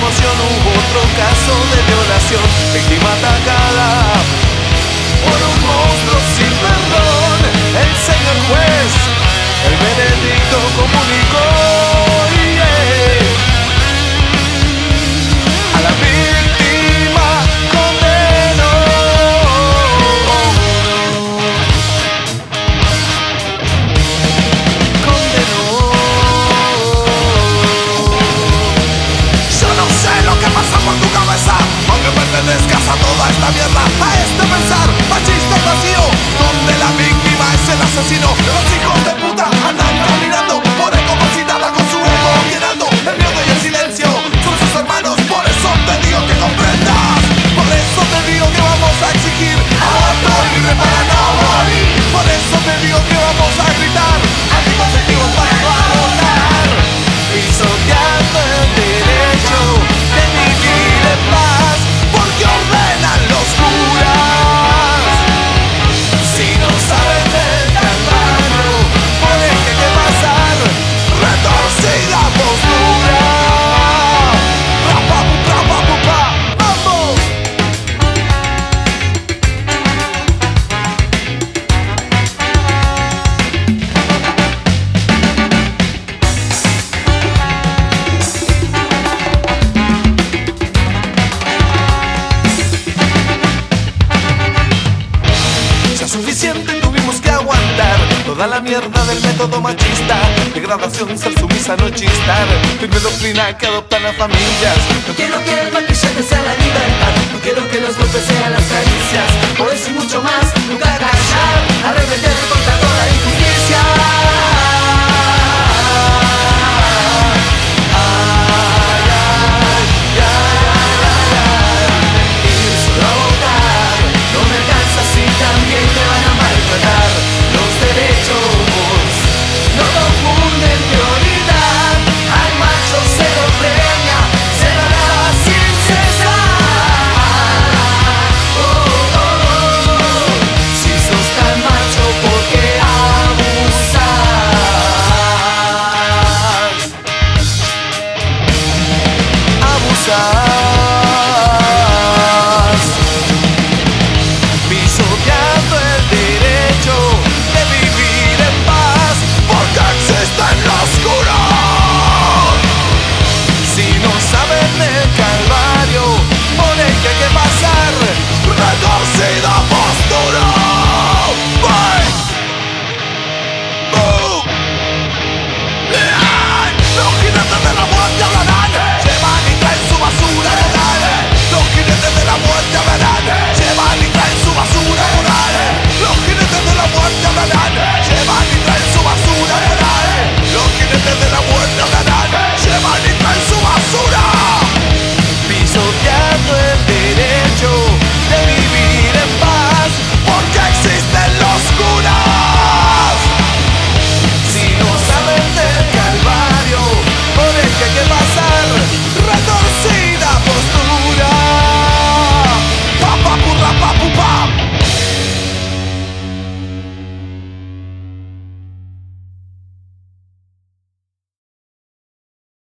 continuación hubo otro caso de violación, víctima atacada por un monstruo sin perdón. El señor juez, el veredicto comunicó, a la víctima condenó. Yo no sé lo que pasa por tu cabeza, aunque pertenezcas a toda esta mierda, a este pensar machista y vacío, donde la víctima es el asesino. Los hijos de puta andan caminando por ahí como si nada, con su ego llenando el miedo y el silencio. Son sus hermanos, por eso te digo que comprendas. Por eso te digo que vamos a exigir aborto libre para no morir. Por eso te digo que vamos a gritar anticonceptivos para no abortar, pisoteando el derecho de vivir en paz, porque ordenan los curas. Si no saben del tamaño, pueden que pasar retorcida postura. ¡Vamos! Ya suficiente tuvimos que aguantar toda la mierda del método machista, degradación, ser sumisa, no chistar, firme doctrina que adoptan las familias. No quiero que el maquillaje sea la libertad, no quiero que los golpes sean las caricias.